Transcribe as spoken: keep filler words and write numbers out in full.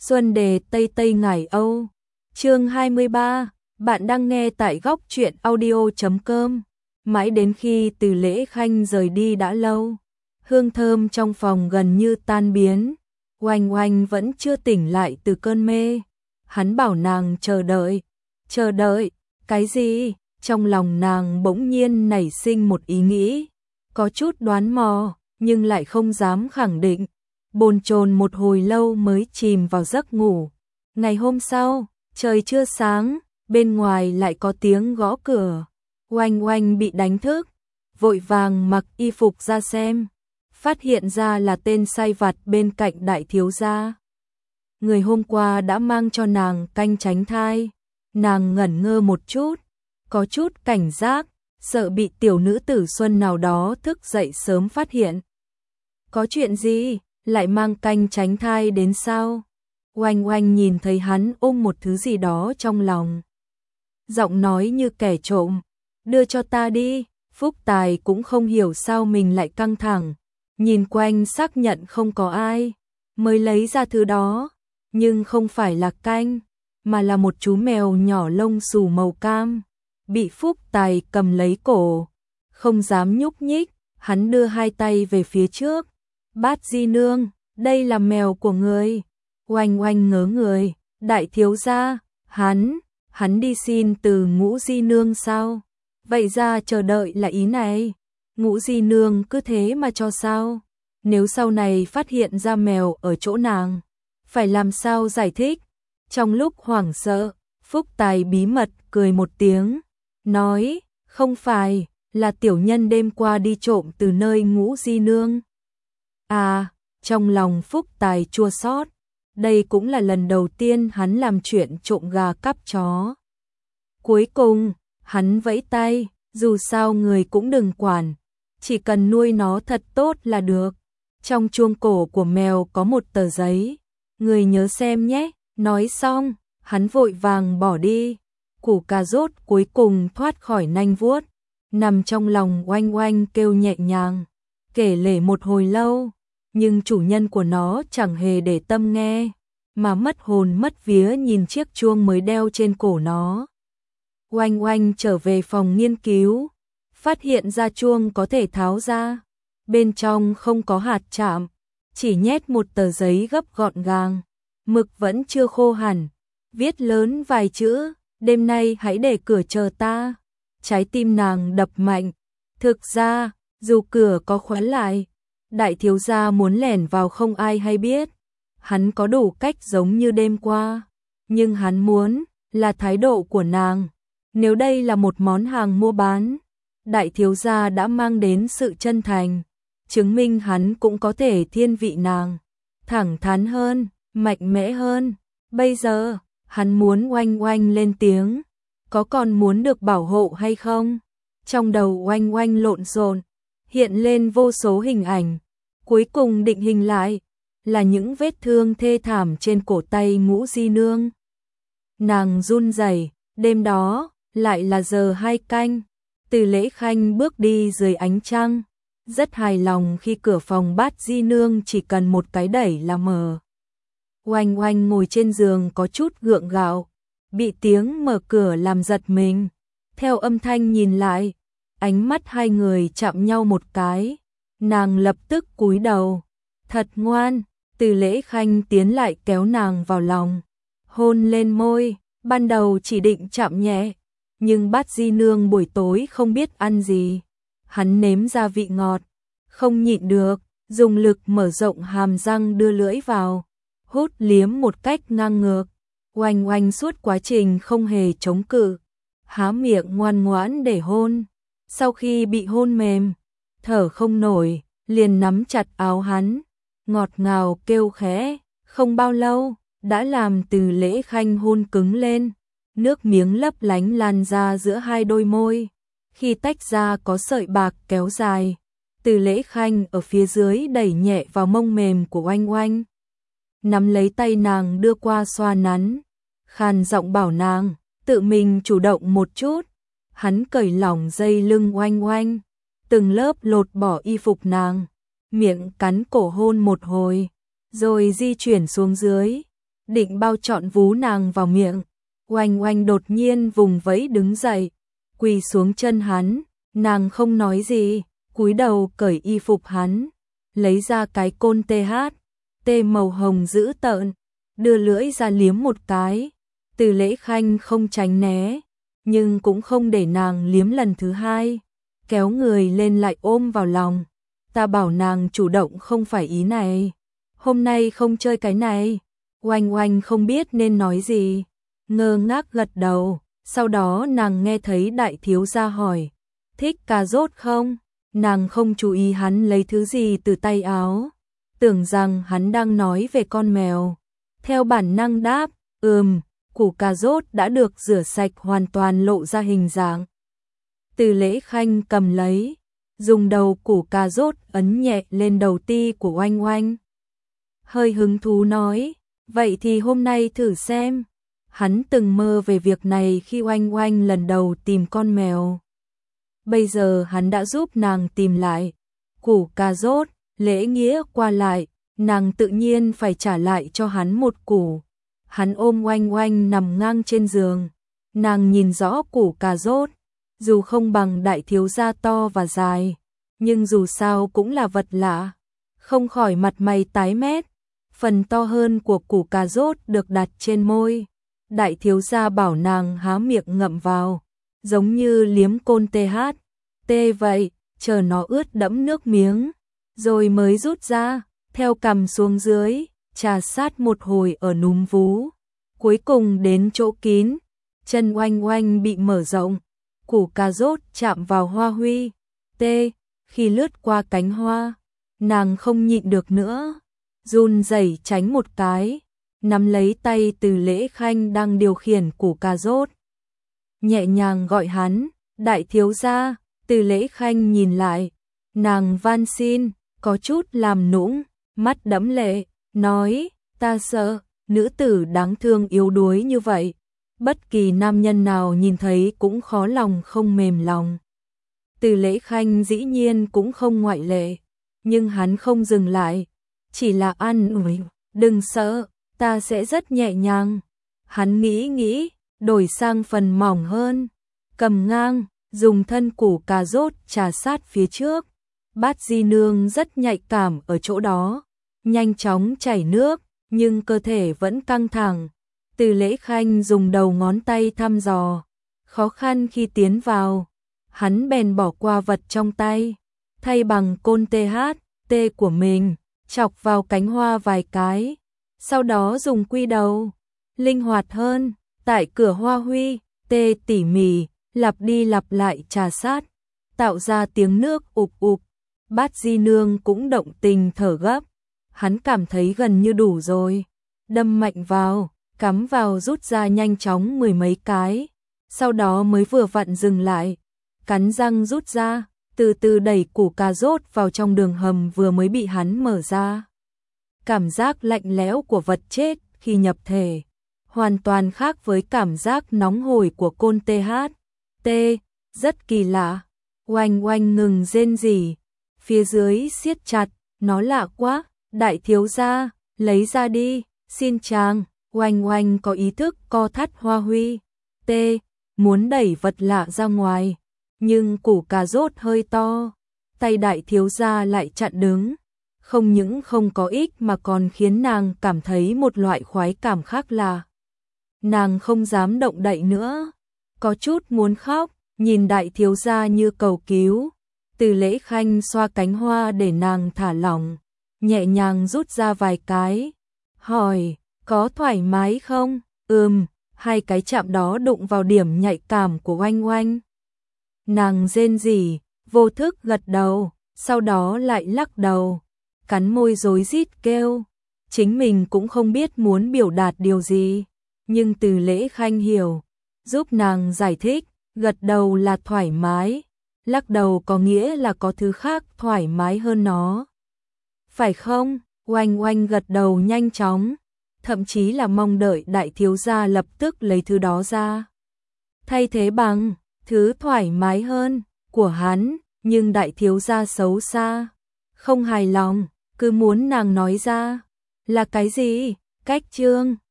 Xuân đề Tây Tây Ngải Âu. Chương hai mươi ba, bạn đang nghe tại góc truyện audio chấm com. Mãi đến khi Từ Lễ Khanh rời đi đã lâu, hương thơm trong phòng gần như tan biến. Oanh Oanh vẫn chưa tỉnh lại từ cơn mê. Hắn bảo nàng chờ đợi. Chờ đợi? Cái gì? Trong lòng nàng bỗng nhiên nảy sinh một ý nghĩ, có chút đoán mò, nhưng lại không dám khẳng định. Bồn chồn một hồi lâu mới chìm vào giấc ngủ. Ngày hôm sau, trời chưa sáng, bên ngoài lại có tiếng gõ cửa. Oanh Oanh bị đánh thức, vội vàng mặc y phục ra xem, phát hiện ra là tên sai vặt bên cạnh đại thiếu gia. Người hôm qua đã mang cho nàng canh tránh thai. Nàng ngẩn ngơ một chút, có chút cảnh giác, sợ bị tiểu nữ tử Xuân nào đó thức dậy sớm phát hiện. Có chuyện gì, lại mang canh tránh thai đến sao? Oanh Oanh nhìn thấy hắn ôm một thứ gì đó trong lòng, giọng nói như kẻ trộm, đưa cho ta đi. Phúc Tài cũng không hiểu sao mình lại căng thẳng, nhìn quanh xác nhận không có ai, mới lấy ra thứ đó, nhưng không phải là canh, mà là một chú mèo nhỏ lông xù màu cam, bị Phúc Tài cầm lấy cổ, không dám nhúc nhích. Hắn đưa hai tay về phía trước. Bát Di Nương, đây là mèo của người. Oanh Oanh ngớ người, đại thiếu gia, hắn, hắn đi xin từ Ngũ Di Nương sao? Vậy ra chờ đợi là ý này, Ngũ Di Nương cứ thế mà cho sao? Nếu sau này phát hiện ra mèo ở chỗ nàng, phải làm sao giải thích? Trong lúc hoảng sợ, Phúc Tài bí mật cười một tiếng, nói, không phải, là tiểu nhân đêm qua đi trộm từ nơi Ngũ Di Nương. À, trong lòng Phúc Tài chua xót, đây cũng là lần đầu tiên hắn làm chuyện trộm gà cắp chó. Cuối cùng, hắn vẫy tay, dù sao người cũng đừng quản, chỉ cần nuôi nó thật tốt là được. Trong chuông cổ của mèo có một tờ giấy, người nhớ xem nhé. Nói xong, hắn vội vàng bỏ đi. Củ cà rốt cuối cùng thoát khỏi nanh vuốt, nằm trong lòng Oanh Oanh kêu nhẹ nhàng, kể lể một hồi lâu, nhưng chủ nhân của nó chẳng hề để tâm nghe, mà mất hồn mất vía nhìn chiếc chuông mới đeo trên cổ nó. Oanh Oanh trở về phòng nghiên cứu, phát hiện ra chuông có thể tháo ra, bên trong không có hạt chạm, chỉ nhét một tờ giấy gấp gọn gàng, mực vẫn chưa khô hẳn, viết lớn vài chữ, đêm nay hãy để cửa chờ ta. Trái tim nàng đập mạnh. Thực ra, dù cửa có khóa lại, đại thiếu gia muốn lẻn vào không ai hay biết. Hắn có đủ cách giống như đêm qua, nhưng hắn muốn là thái độ của nàng. Nếu đây là một món hàng mua bán, đại thiếu gia đã mang đến sự chân thành, chứng minh hắn cũng có thể thiên vị nàng, thẳng thắn hơn, mạnh mẽ hơn. Bây giờ, hắn muốn Oanh Oanh lên tiếng, có còn muốn được bảo hộ hay không? Trong đầu Oanh Oanh lộn xộn, hiện lên vô số hình ảnh, cuối cùng định hình lại là những vết thương thê thảm trên cổ tay Ngũ Di Nương. Nàng run rẩy, đêm đó lại là giờ hai canh, Từ Lễ Khanh bước đi dưới ánh trăng, rất hài lòng khi cửa phòng Bát Di Nương chỉ cần một cái đẩy là mở. Oanh Oanh ngồi trên giường có chút gượng gạo, bị tiếng mở cửa làm giật mình. Theo âm thanh nhìn lại, ánh mắt hai người chạm nhau một cái, nàng lập tức cúi đầu. Thật ngoan. Từ Lễ Khanh tiến lại kéo nàng vào lòng, hôn lên môi, ban đầu chỉ định chạm nhẹ, nhưng Bát Di Nương buổi tối không biết ăn gì, hắn nếm ra vị ngọt, không nhịn được, dùng lực mở rộng hàm răng đưa lưỡi vào, hút liếm một cách ngang ngược. Oanh Oanh suốt quá trình không hề chống cự, há miệng ngoan ngoãn để hôn. Sau khi bị hôn mềm, thở không nổi, liền nắm chặt áo hắn, ngọt ngào kêu khẽ. Không bao lâu, đã làm Từ Lễ Khanh hôn cứng lên, nước miếng lấp lánh lan ra giữa hai đôi môi. Khi tách ra có sợi bạc kéo dài, Từ Lễ Khanh ở phía dưới đẩy nhẹ vào mông mềm của Oanh Oanh, nắm lấy tay nàng đưa qua xoa nắn, khàn giọng bảo nàng tự mình chủ động một chút. Hắn cởi lỏng dây lưng Oanh Oanh, từng lớp lột bỏ y phục nàng, miệng cắn cổ hôn một hồi, rồi di chuyển xuống dưới, định bao trọn vú nàng vào miệng. Oanh Oanh đột nhiên vùng vẫy đứng dậy, quỳ xuống chân hắn, nàng không nói gì, cúi đầu cởi y phục hắn, lấy ra cái côn tê hát, tê màu hồng dữ tợn, đưa lưỡi ra liếm một cái. Từ Lễ Khanh không tránh né, nhưng cũng không để nàng liếm lần thứ hai, kéo người lên lại ôm vào lòng. Ta bảo nàng chủ động không phải ý này, hôm nay không chơi cái này. Oanh Oanh không biết nên nói gì, ngơ ngác gật đầu, sau đó nàng nghe thấy đại thiếu gia hỏi, thích cà rốt không? Nàng không chú ý hắn lấy thứ gì từ tay áo, tưởng rằng hắn đang nói về con mèo. Theo bản năng đáp, ừm, củ cà rốt đã được rửa sạch hoàn toàn lộ ra hình dạng. Từ Lễ Khanh cầm lấy, dùng đầu củ cà rốt ấn nhẹ lên đầu ti của Oanh Oanh. Hơi hứng thú nói, vậy thì hôm nay thử xem. Hắn từng mơ về việc này khi Oanh Oanh lần đầu tìm con mèo. Bây giờ hắn đã giúp nàng tìm lại củ cà rốt, lễ nghĩa qua lại, nàng tự nhiên phải trả lại cho hắn một củ. Hắn ôm Oanh Oanh nằm ngang trên giường, nàng nhìn rõ củ cà rốt, dù không bằng đại thiếu gia to và dài, nhưng dù sao cũng là vật lạ, không khỏi mặt mày tái mét. Phần to hơn của củ cà rốt được đặt trên môi, đại thiếu gia bảo nàng há miệng ngậm vào, giống như liếm côn tê hát, tê vậy, chờ nó ướt đẫm nước miếng, rồi mới rút ra, theo cằm xuống dưới, trà sát một hồi ở núm vú, cuối cùng đến chỗ kín, chân Oanh Oanh bị mở rộng, củ cà rốt chạm vào hoa huy, tê, khi lướt qua cánh hoa, nàng không nhịn được nữa, run rẩy tránh một cái, nắm lấy tay Từ Lễ Khanh đang điều khiển củ cà rốt, nhẹ nhàng gọi hắn, đại thiếu gia. Từ Lễ Khanh nhìn lại, nàng van xin, có chút làm nũng, mắt đẫm lệ, nói, ta sợ, nữ tử đáng thương yếu đuối như vậy, bất kỳ nam nhân nào nhìn thấy cũng khó lòng không mềm lòng. Từ Lễ Khanh dĩ nhiên cũng không ngoại lệ, nhưng hắn không dừng lại, chỉ là an ủi, đừng sợ, ta sẽ rất nhẹ nhàng. Hắn nghĩ nghĩ, đổi sang phần mỏng hơn, cầm ngang, dùng thân củ cà rốt trà sát phía trước. Bát di nương rất nhạy cảm ở chỗ đó, nhanh chóng chảy nước, nhưng cơ thể vẫn căng thẳng. Từ Lễ Khanh dùng đầu ngón tay thăm dò, khó khăn khi tiến vào, hắn bèn bỏ qua vật trong tay, thay bằng côn tê hát, tê của mình, chọc vào cánh hoa vài cái, sau đó dùng quy đầu, linh hoạt hơn, tại cửa hoa huy, tê tỉ mỉ, lặp đi lặp lại trà sát, tạo ra tiếng nước ụp ụp. Bát di nương cũng động tình thở gấp, hắn cảm thấy gần như đủ rồi, đâm mạnh vào, cắm vào rút ra nhanh chóng mười mấy cái, sau đó mới vừa vặn dừng lại, cắn răng rút ra, từ từ đẩy củ cà rốt vào trong đường hầm vừa mới bị hắn mở ra. Cảm giác lạnh lẽo của vật chết khi nhập thể, hoàn toàn khác với cảm giác nóng hổi của côn tê hát, tê, rất kỳ lạ. Oanh Oanh ngừng rên rỉ, phía dưới siết chặt, nó lạ quá, đại thiếu gia, lấy ra đi, xin chàng. Oanh Oanh có ý thức co thắt hoa huy, tê, muốn đẩy vật lạ ra ngoài, nhưng củ cà rốt hơi to, tay đại thiếu gia lại chặn đứng, không những không có ích mà còn khiến nàng cảm thấy một loại khoái cảm khác lạ. Nàng không dám động đậy nữa, có chút muốn khóc, nhìn đại thiếu gia như cầu cứu. Từ Lễ Khanh xoa cánh hoa để nàng thả lỏng, nhẹ nhàng rút ra vài cái, hỏi, có thoải mái không? Ừm, hai cái chạm đó đụng vào điểm nhạy cảm của Oanh Oanh. Nàng rên rỉ, vô thức gật đầu, sau đó lại lắc đầu, cắn môi rối rít kêu, chính mình cũng không biết muốn biểu đạt điều gì, nhưng Từ Lễ Khanh hiểu, giúp nàng giải thích, gật đầu là thoải mái, lắc đầu có nghĩa là có thứ khác thoải mái hơn nó. Phải không? Oanh Oanh gật đầu nhanh chóng, thậm chí là mong đợi đại thiếu gia lập tức lấy thứ đó ra, thay thế bằng thứ thoải mái hơn của hắn, nhưng đại thiếu gia xấu xa, không hài lòng, cứ muốn nàng nói ra, là cái gì? Cách chương